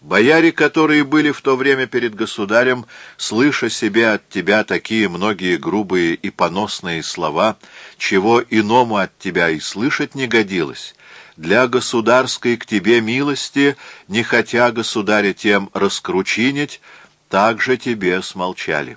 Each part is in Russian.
Бояре, которые были в то время перед государем, слыша себе от тебя такие многие грубые и поносные слова, чего иному от тебя и слышать не годилось, для государской к тебе милости, не хотя государя тем раскручинить, также тебе смолчали.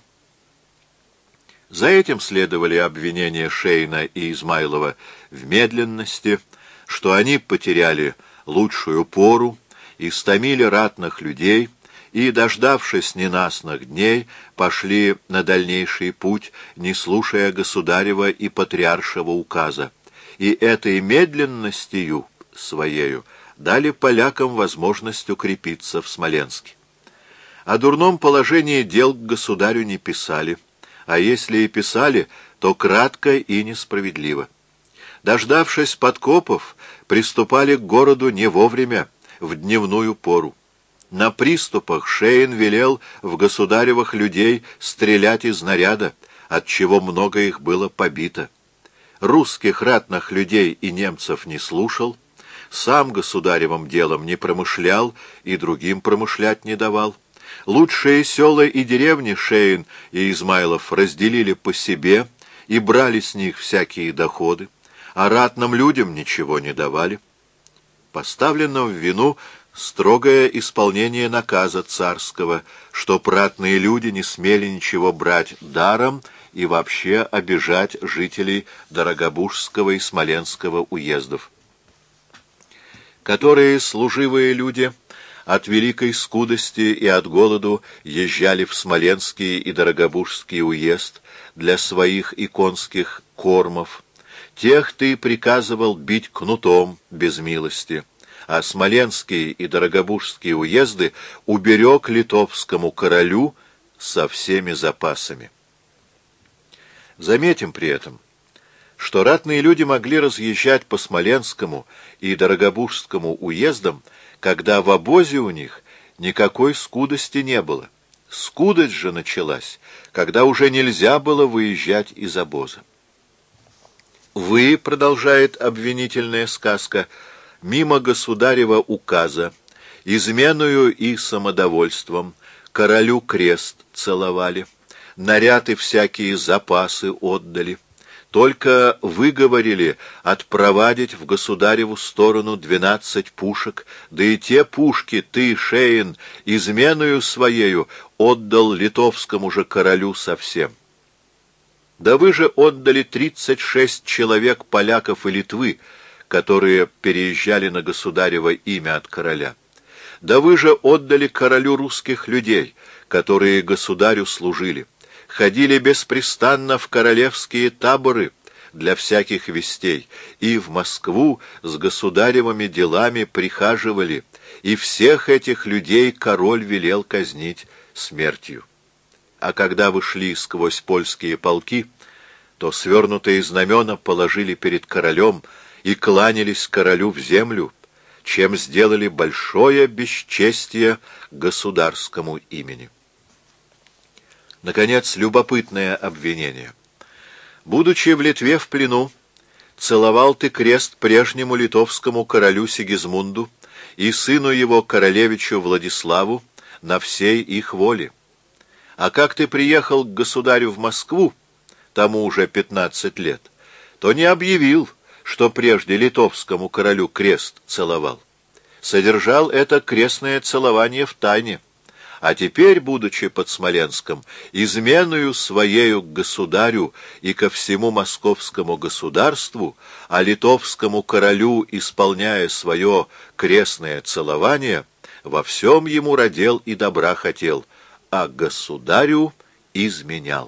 За этим следовали обвинения Шейна и Измайлова в медленности, что они потеряли лучшую пору, истомили ратных людей и, дождавшись ненастных дней, пошли на дальнейший путь, не слушая государева и патриаршего указа, и этой медленностью своею дали полякам возможность укрепиться в Смоленске. О дурном положении дел к государю не писали, а если и писали, то кратко и несправедливо. Дождавшись подкопов, приступали к городу не вовремя, в дневную пору. На приступах Шейн велел в государевых людей стрелять из снаряда, отчего много их было побито. Русских ратных людей и немцев не слушал, сам государевым делом не промышлял и другим промышлять не давал. Лучшие села и деревни Шейн и Измайлов разделили по себе и брали с них всякие доходы, а ратным людям ничего не давали. Поставлено в вину строгое исполнение наказа царского, что ратные люди не смели ничего брать даром и вообще обижать жителей Дорогобужского и Смоленского уездов, которые служивые люди от великой скудости и от голоду езжали в Смоленский и Дорогобужский уезд для своих и конских кормов. Тех ты приказывал бить кнутом без милости, а Смоленские и Дорогобужские уезды уберег литовскому королю со всеми запасами. Заметим при этом, что ратные люди могли разъезжать по Смоленскому и Дорогобужскому уездам, когда в обозе у них никакой скудости не было. Скудость же началась, когда уже нельзя было выезжать из обоза. «Вы, — продолжает обвинительная сказка, — мимо государева указа, изменою и самодовольством, королю крест целовали, наряды всякие запасы отдали, только выговорили отпровадить в государеву сторону 12 пушек, да и те пушки ты, Шейн, изменою своею отдал литовскому же королю совсем. Да вы же отдали 36 человек поляков и Литвы, которые переезжали на государево имя от короля. Да вы же отдали королю русских людей, которые государю служили, ходили беспрестанно в королевские таборы для всяких вестей, и в Москву с государевыми делами прихаживали, и всех этих людей король велел казнить смертью. А когда вы шли сквозь польские полки, то свернутые знамена положили перед королем и кланялись королю в землю, чем сделали большое бесчестие государскому имени. Наконец, любопытное обвинение. Будучи в Литве в плену, целовал ты крест прежнему литовскому королю Сигизмунду и сыну его королевичу Владиславу на всей их воле. А как ты приехал к государю в Москву, тому уже 15 лет, то не объявил, что прежде литовскому королю крест целовал. Содержал это крестное целование в тайне, а теперь, будучи под Смоленском, изменою своею к государю и ко всему московскому государству, а литовскому королю, исполняя свое крестное целование, во всем ему родил и добра хотел, а государю изменял.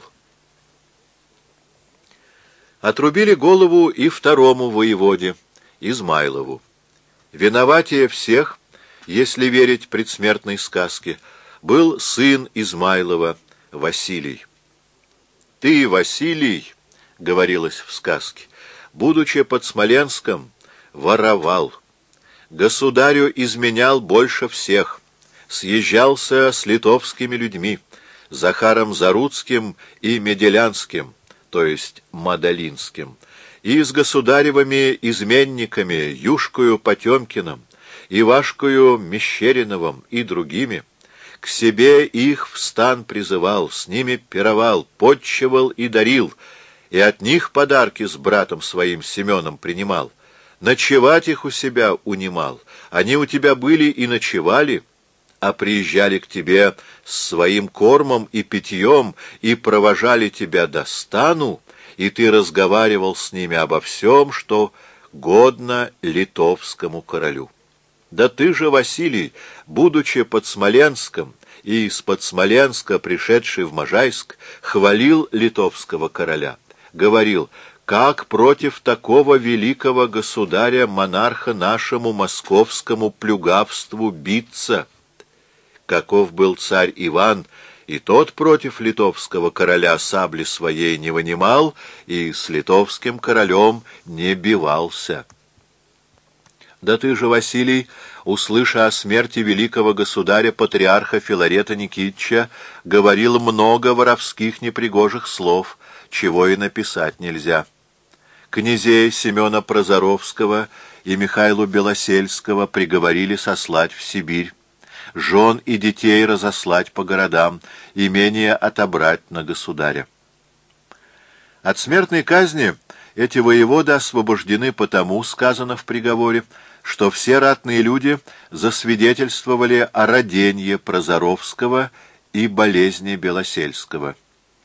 Отрубили голову и второму воеводе, Измайлову. Виноватее всех, если верить предсмертной сказке, был сын Измайлова, Василий. «Ты, Василий, — говорилось в сказке, — будучи под Смоленском, воровал, государю изменял больше всех, съезжался с литовскими людьми, Захаром Заруцким и Меделянским, то есть Мадалинским, и с государевыми изменниками Юшкою Потемкиным, Ивашкою Мещериновым и другими, к себе их в стан призывал, с ними пировал, подчевал и дарил, и от них подарки с братом своим Семеном принимал. Ночевать их у себя унимал. Они у тебя были и ночевали, а приезжали к тебе с своим кормом и питьем, и провожали тебя до стану, и ты разговаривал с ними обо всем, что годно литовскому королю. Да ты же, Василий, будучи под Смоленском и из-под Смоленска пришедший в Можайск, хвалил литовского короля, говорил: как против такого великого государя, монарха нашему московскому плюгавству биться? Каков был царь Иван, и тот против литовского короля сабли своей не вынимал и с литовским королем не бивался. Да ты же, Василий, услыша о смерти великого государя-патриарха Филарета Никитича, говорил много воровских непригожих слов, чего и написать нельзя. Князей Семена Прозоровского и Михаила Белосельского приговорили сослать в Сибирь, жен и детей разослать по городам, имение отобрать на государя. От смертной казни эти воеводы освобождены потому, сказано в приговоре, что все ратные люди засвидетельствовали о роденье Прозоровского и болезни Белосельского.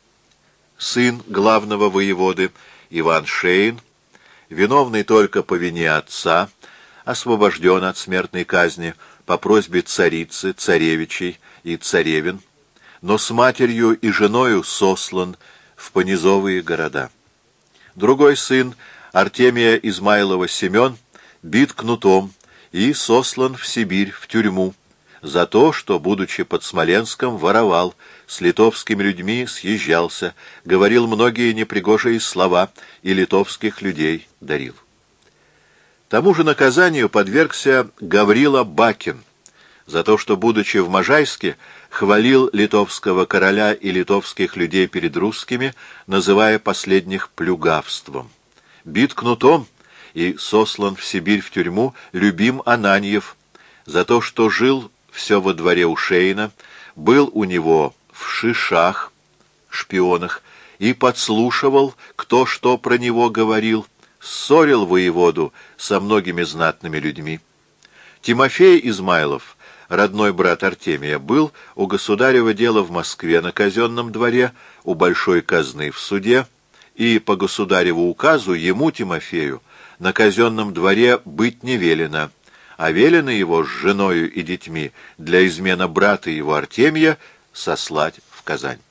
Сын главного воеводы Иван Шейн, виновный только по вине отца, освобожден от смертной казни по просьбе царицы, царевичей и царевин, но с матерью и женою сослан в понизовые города. Другой сын, Артемия Измайлова Семен, бит кнутом и сослан в Сибирь, в тюрьму, за то, что, будучи под Смоленском, воровал, с литовскими людьми съезжался, говорил многие непригожие слова и литовских людей дарил. Тому же наказанию подвергся Гаврила Бакин за то, что, будучи в Можайске, хвалил литовского короля и литовских людей перед русскими, называя последних плюгавством. Бит кнутом и сослан в Сибирь в тюрьму Любим Ананьев за то, что жил все во дворе у Шейна, был у него в шишах, шпионах, и подслушивал, кто что про него говорил, ссорил воеводу со многими знатными людьми. Тимофей Измайлов, родной брат Артемия, был у государева дела в Москве на казенном дворе, у большой казны в суде, и по государеву указу ему, Тимофею, на казенном дворе быть не велено, а велено его с женою и детьми для измена брата его Артемия сослать в Казань.